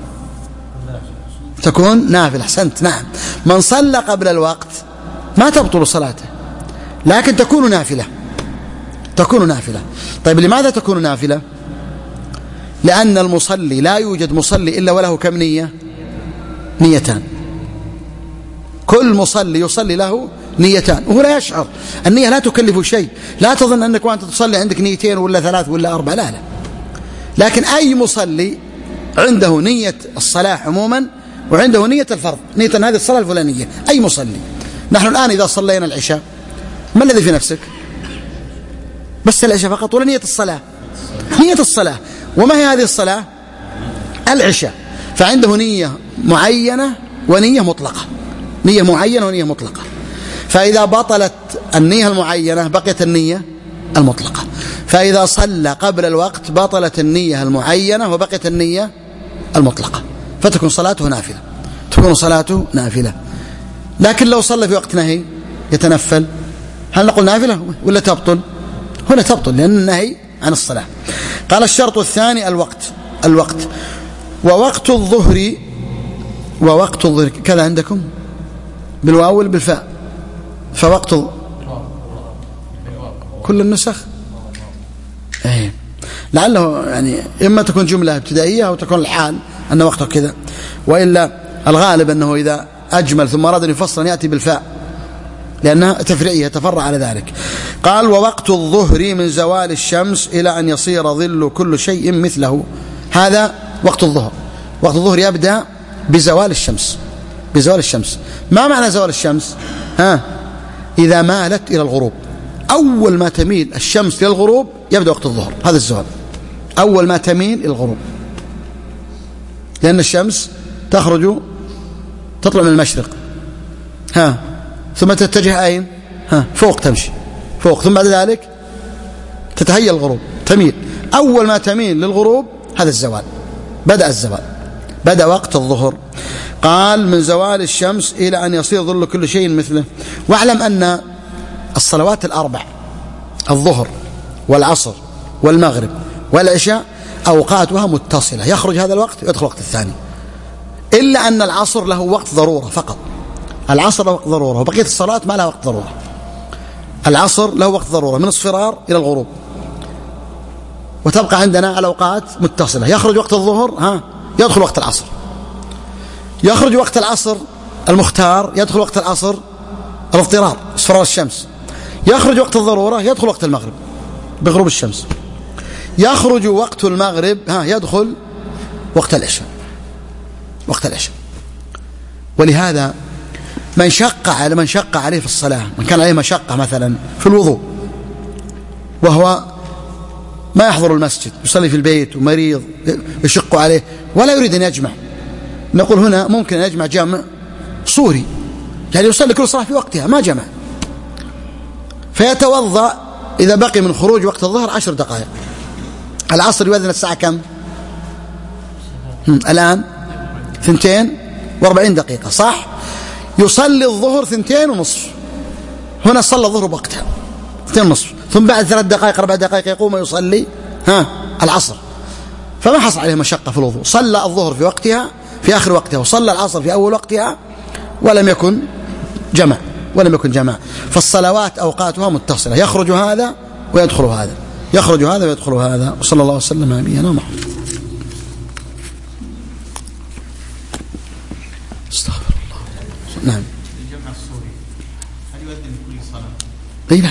تكون نافلة. أحسنت، نعم. من صلى قبل الوقت ما تبطل صلاته، لكن تكون نافلة، تكون نافلة. طيب لماذا تكون نافلة؟ لأن المصلي لا يوجد مصلي إلا وله كم نية؟ نيتان. كل مصلي يصلي له نيتان وهو لا يشعر. النية لا تكلف شيء، لا تظن أنك وأنت تصلي عندك نيتين ولا ثلاث ولا أربع، لا لا. لكن أي مصلي عنده نية الصلاة عموما وعنده نية الفرض، نية هذه الصلاة الفلانية، أي مصلي. نحن الآن إذا صلينا العشاء ما الذي في نفسك؟ بس العشاء فقط ولا نية الصلاة؟ نية الصلاة. وما هي هذه الصلاة؟ العشاء. فعنده نية معينة ونية مطلقة، نية معينة ونية مطلقة. فإذا بطلت النية المعينة بقيت النية المطلقة، فإذا صلى قبل الوقت بطلت النية المعينة وبقيت النية المطلقة، فتكون صلاته نافلة، تكون صلاته نافلة. لكن لو صلى في وقت نهي يتنفل، هل نقول نافلة ولا تبطل؟ هنا تبطل لأن النهي عن الصلاة. قال الشرط الثاني الوقت. الوقت ووقت الظهر، ووقت الظهر كذا عندكم بالواو ولا بالفاء؟ فوقت كل النسخ ايه، لعله يعني إما تكون جملة ابتدائية أو تكون الحال أن وقته كذا، وإلا الغالب أنه إذا أجمل ثم أراد أن يفصل يأتي بالفاء لأنها تفريعية تفرع على ذلك. قال ووقت الظهر من زوال الشمس إلى أن يصير ظل كل شيء مثله، هذا وقت الظهر. وقت الظهر يبدأ بزوال الشمس. بزوال الشمس. ما معنى زوال الشمس؟ إذا مالت إلى الغروب. أول ما تميل الشمس إلى الغروب يبدأ وقت الظهر، هذا الزوال. أول ما تميل إلى الغروب، لأن الشمس تطلع من المشرق، ثم تتجه أين؟ فوق، تمشي فوق، ثم بعد ذلك تتهيأ الغروب، تميل. أول ما تميل للغروب هذا الزوال، بدأ الزوال، بدأ وقت الظهر. قال من زوال الشمس إلى أن يصير ظل كل شيء مثله. واعلم أن الصلوات الأربع، الظهر والعصر والمغرب والعشاء، أوقاتها متصلة، يخرج هذا الوقت ويدخل الوقت الثاني، إلا أن العصر له وقت ضرورة فقط. العصر له وقت ضرورة، وبقية الصلاة ما لها وقت ضرورة. العصر له وقت ضرورة من الصفرار إلى الغروب، وتبقى عندنا الأوقات متصلة. يخرج وقت الظهر يدخل وقت العصر، يخرج وقت العصر المختار، يدخل وقت العصر الاضطرار، اصفرار الشمس. يخرج وقت الضرورة، يدخل وقت المغرب بغروب الشمس. يخرج وقت المغرب، يدخل وقت العشاء، وقت العشاء. ولهذا من شق عليه في الصلاة، من كان عليه مشقة مثلا في الوضوء وهو ما يحضر المسجد، يصلي في البيت ومريض يشق عليه ولا يريد أن يجمع، نقول هنا ممكن أن يجمع جمع صوري، يعني يصلي كل صلاة في وقتها ما جمع، فيتوضأ إذا بقي من خروج وقت الظهر 10 دقائق. العصر يؤذن الساعة كم الآن؟ 42 دقيقة، صح؟ يصلي الظهر 2:30، هنا صلى الظهر بوقتها 2:30، ثم بعد 3 دقائق 4 دقائق يقوم ويصلي العصر، فما حصل عليه مشقة في الوضوء، صلى الظهر في وقتها في آخر وقتها، وصلى العصر في أول وقتها، ولم يكن جمع. فالصلوات أوقاتها متصلة، يخرج هذا ويدخل هذا، يخرج هذا ويدخل هذا. وصلى الله وسلم على نبينا محمد. استغفر الله. نعم. الجمع الصوري هل يؤذن كل صلاة؟